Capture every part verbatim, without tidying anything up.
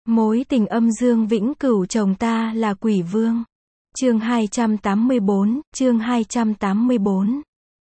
Mối tình âm dương vĩnh cửu chồng ta là quỷ vương. Chương hai trăm tám mươi bốn, chương hai trăm tám mươi bốn.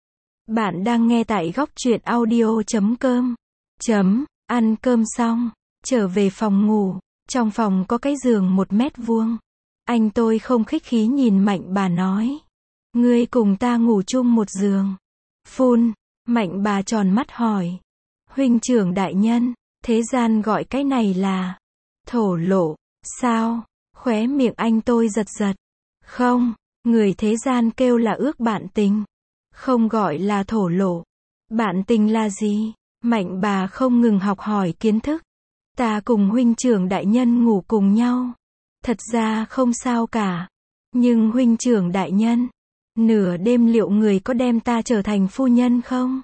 Bạn đang nghe tại góc truyện audio chấm com. Chấm, ăn cơm xong, trở về phòng ngủ, trong phòng có cái giường một mét vuông. Anh tôi không khách khí nhìn Mạnh bà nói. Ngươi cùng ta ngủ chung một giường. Phun, Mạnh bà tròn mắt hỏi. Huynh trưởng đại nhân, thế gian gọi cái này là thổ lộ, sao? Khóe miệng anh tôi giật giật. Không, người thế gian kêu là ước bạn tình. Không gọi là thổ lộ. Bạn tình là gì? Mạnh bà không ngừng học hỏi kiến thức. Ta cùng huynh trưởng đại nhân ngủ cùng nhau. Thật ra không sao cả. Nhưng huynh trưởng đại nhân, nửa đêm liệu người có đem ta trở thành phu nhân không?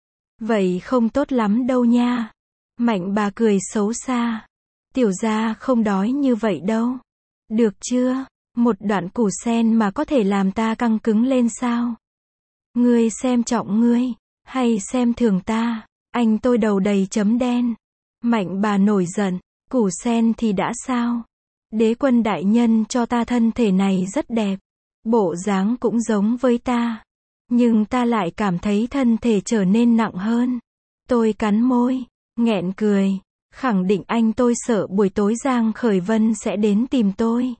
Vậy không tốt lắm đâu nha. Mạnh bà cười xấu xa. Tiểu gia không đói như vậy đâu. Được chưa? Một đoạn củ sen mà có thể làm ta căng cứng lên sao? Ngươi xem trọng ngươi, hay xem thường ta? Anh tôi đầu đầy chấm đen. Mạnh bà nổi giận. Củ sen thì đã sao? Đế quân đại nhân cho ta thân thể này rất đẹp. Bộ dáng cũng giống với ta. Nhưng ta lại cảm thấy thân thể trở nên nặng hơn. Tôi cắn môi, nghẹn cười. Khẳng định anh tôi sợ buổi tối Giang Khởi Vân sẽ đến tìm tôi.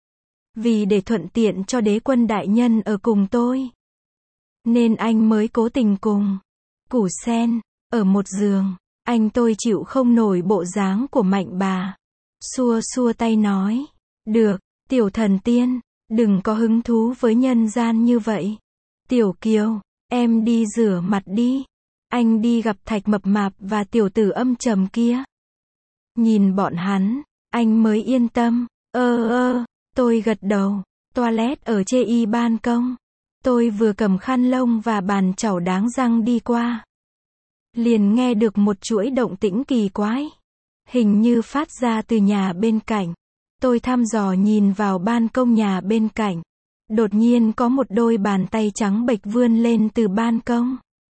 Vì để thuận tiện cho đế quân đại nhân ở cùng tôi, nên anh mới cố tình cùng củ sen ở một giường. Anh tôi chịu không nổi bộ dáng của Mạnh bà. Xua xua tay nói. Được, tiểu thần tiên, đừng có hứng thú với nhân gian như vậy. Tiểu Kiều, em đi rửa mặt đi. Anh đi gặp Thạch Mập Mạp và tiểu tử âm trầm kia. Nhìn bọn hắn, anh mới yên tâm. Ơ ơ, tôi gật đầu. Toilet ở chê y ban công. Tôi vừa cầm khăn lông và bàn chảo đáng răng đi qua. Liền nghe được một chuỗi động tĩnh kỳ quái. Hình như phát ra từ nhà bên cạnh. Tôi thăm dò nhìn vào ban công nhà bên cạnh. Đột nhiên có một đôi bàn tay trắng bệch vươn lên từ ban công.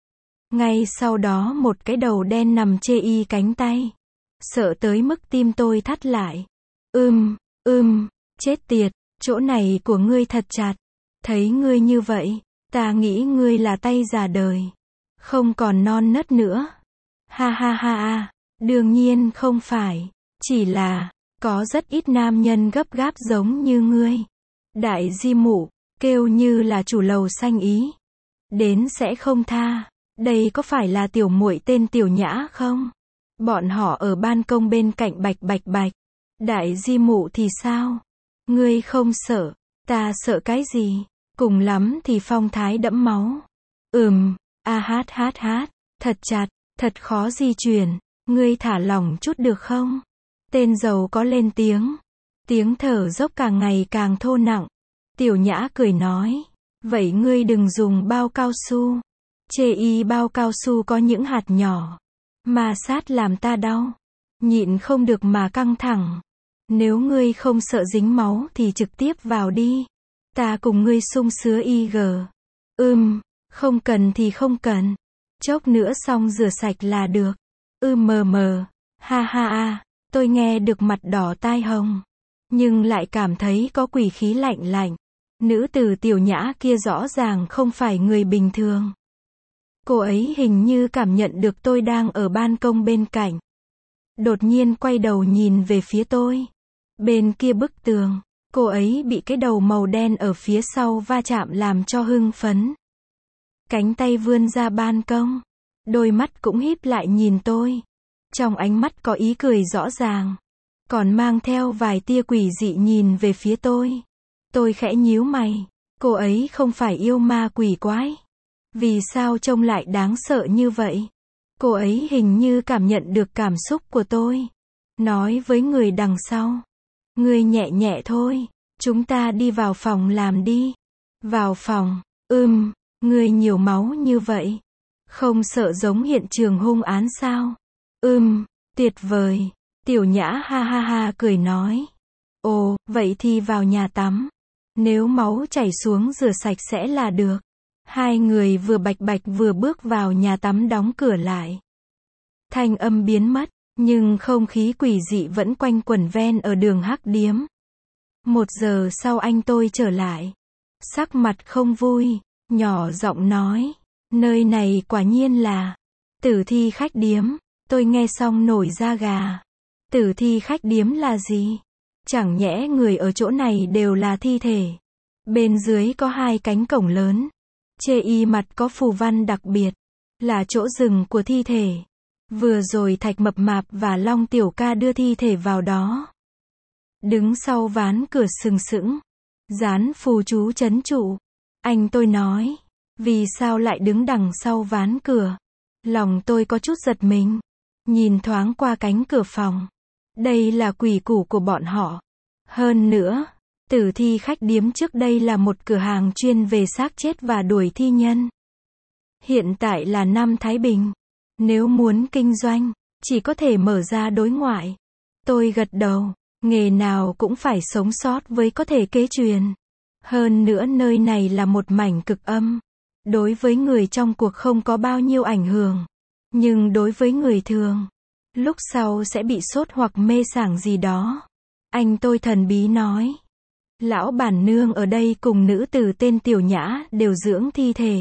Ngay sau đó một cái đầu đen nằm chê y cánh tay. Sợ tới mức tim tôi thắt lại. Ưm, ưm, chết tiệt, chỗ này của ngươi thật chặt. Thấy ngươi như vậy, ta nghĩ ngươi là tay già đời. Không còn non nớt nữa. Ha ha ha ha, đương nhiên không phải. Chỉ là, có rất ít nam nhân gấp gáp giống như ngươi. Đại di mụ, kêu như là chủ lầu xanh ý. Đến sẽ không tha. Đây có phải là tiểu muội tên Tiểu Nhã không? Bọn họ ở ban công bên cạnh bạch bạch bạch. Đại di mụ thì sao? Ngươi không sợ, ta sợ cái gì? Cùng lắm thì phong thái đẫm máu. Ừm, a hát hát hát, thật chặt, thật khó di chuyển. Ngươi thả lỏng chút được không? Tên giàu có lên tiếng. Tiếng thở dốc càng ngày càng thô nặng. Tiểu Nhã cười nói. Vậy ngươi đừng dùng bao cao su. Chê y bao cao su có những hạt nhỏ. Ma sát làm ta đau. Nhịn không được mà căng thẳng. Nếu ngươi không sợ dính máu thì trực tiếp vào đi. Ta cùng ngươi sung sứa y gờ. Ừm, không cần thì không cần. Chốc nữa xong rửa sạch là được. Ư mờ mờ. Ha ha ha. Tôi nghe được mặt đỏ tai hồng. Nhưng lại cảm thấy có quỷ khí lạnh lạnh. Nữ tử Tiểu Nhã kia rõ ràng không phải người bình thường. Cô ấy hình như cảm nhận được tôi đang ở ban công bên cạnh. Đột nhiên quay đầu nhìn về phía tôi. Bên kia bức tường, cô ấy bị cái đầu màu đen ở phía sau va chạm làm cho hưng phấn. Cánh tay vươn ra ban công. Đôi mắt cũng híp lại nhìn tôi. Trong ánh mắt có ý cười rõ ràng. Còn mang theo vài tia quỷ dị nhìn về phía tôi. Tôi khẽ nhíu mày. Cô ấy không phải yêu ma quỷ quái. Vì sao trông lại đáng sợ như vậy? Cô ấy hình như cảm nhận được cảm xúc của tôi. Nói với người đằng sau. Ngươi nhẹ nhẹ thôi. Chúng ta đi vào phòng làm đi. Vào phòng. Ừm, ngươi nhiều máu như vậy. Không sợ giống hiện trường hung án sao? Ừm, tuyệt vời. Tiểu Nhã ha ha ha cười nói. Ồ, vậy thì vào nhà tắm. Nếu máu chảy xuống rửa sạch sẽ là được. Hai người vừa bạch bạch vừa bước vào nhà tắm đóng cửa lại. Thanh âm biến mất. Nhưng không khí quỷ dị vẫn quanh quẩn ven ở đường hắc điếm. Một giờ sau anh tôi trở lại. Sắc mặt không vui, nhỏ giọng nói, nơi này quả nhiên là tử thi khách điếm. Tôi nghe xong nổi da gà. Tử thi khách điếm là gì? Chẳng nhẽ người ở chỗ này đều là thi thể. Bên dưới có hai cánh cổng lớn. Chê y mặt có phù văn đặc biệt. Là chỗ dừng của thi thể. Vừa rồi Thạch Mập Mạp và Long Tiểu Ca đưa thi thể vào đó. Đứng sau ván cửa sừng sững. Dán phù chú trấn trụ. Anh tôi nói. Vì sao lại đứng đằng sau ván cửa? Lòng tôi có chút giật mình. Nhìn thoáng qua cánh cửa phòng. Đây là quy củ của bọn họ. Hơn nữa, tử thi khách điếm trước đây là một cửa hàng chuyên về xác chết và đuổi thi nhân. Hiện tại là năm Thái Bình. Nếu muốn kinh doanh, chỉ có thể mở ra đối ngoại. Tôi gật đầu, nghề nào cũng phải sống sót với có thể kế truyền. Hơn nữa nơi này là một mảnh cực âm. Đối với người trong cuộc không có bao nhiêu ảnh hưởng. Nhưng đối với người thường, lúc sau sẽ bị sốt hoặc mê sảng gì đó. Anh tôi thần bí nói. Lão bản nương ở đây cùng nữ tử tên Tiểu Nhã đều dưỡng thi thể.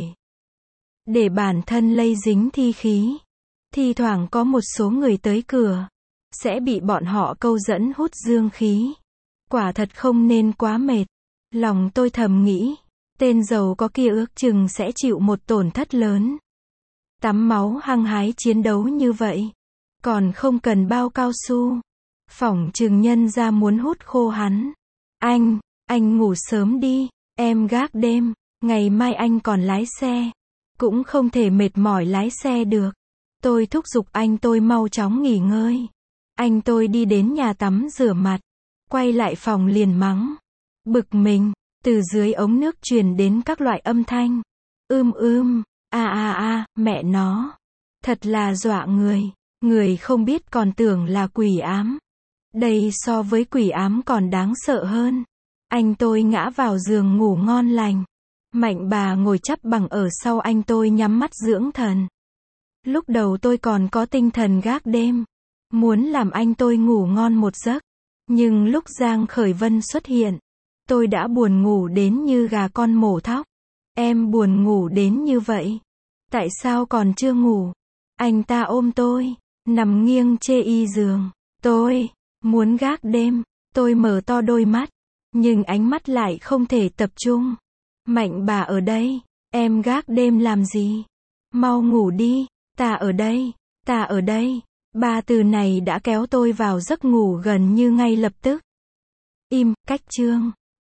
Để bản thân lây dính thi khí. Thi thoảng có một số người tới cửa. Sẽ bị bọn họ câu dẫn hút dương khí. Quả thật không nên quá mệt. Lòng tôi thầm nghĩ. Tên giàu có kia ước chừng sẽ chịu một tổn thất lớn. Tắm máu hăng hái chiến đấu như vậy. Còn không cần bao cao su. Phỏng chừng nhân ra muốn hút khô hắn. Anh, anh ngủ sớm đi. Em gác đêm. Ngày mai anh còn lái xe. Cũng không thể mệt mỏi lái xe được. Tôi thúc giục anh tôi mau chóng nghỉ ngơi. Anh tôi đi đến nhà tắm rửa mặt. Quay lại phòng liền mắng. Bực mình. Từ dưới ống nước truyền đến các loại âm thanh. Ưm ưm. A a a, mẹ nó. Thật là dọa người. Người không biết còn tưởng là quỷ ám. Đây so với quỷ ám còn đáng sợ hơn. Anh tôi ngã vào giường ngủ ngon lành. Mạnh bà ngồi chắp bằng ở sau anh tôi nhắm mắt dưỡng thần. Lúc đầu tôi còn có tinh thần gác đêm. Muốn làm anh tôi ngủ ngon một giấc. Nhưng lúc Giang Khởi Vân xuất hiện. Tôi đã buồn ngủ đến như gà con mổ thóc. Em buồn ngủ đến như vậy. Tại sao còn chưa ngủ? Anh ta ôm tôi. Nằm nghiêng chê y giường. Tôi muốn gác đêm. Tôi mở to đôi mắt. Nhưng ánh mắt lại không thể tập trung. Mạnh bà ở đây. Em gác đêm làm gì? Mau ngủ đi. Ta ở đây. Ta ở đây. Ba từ này đã kéo tôi vào giấc ngủ gần như ngay lập tức. Im, cách chương.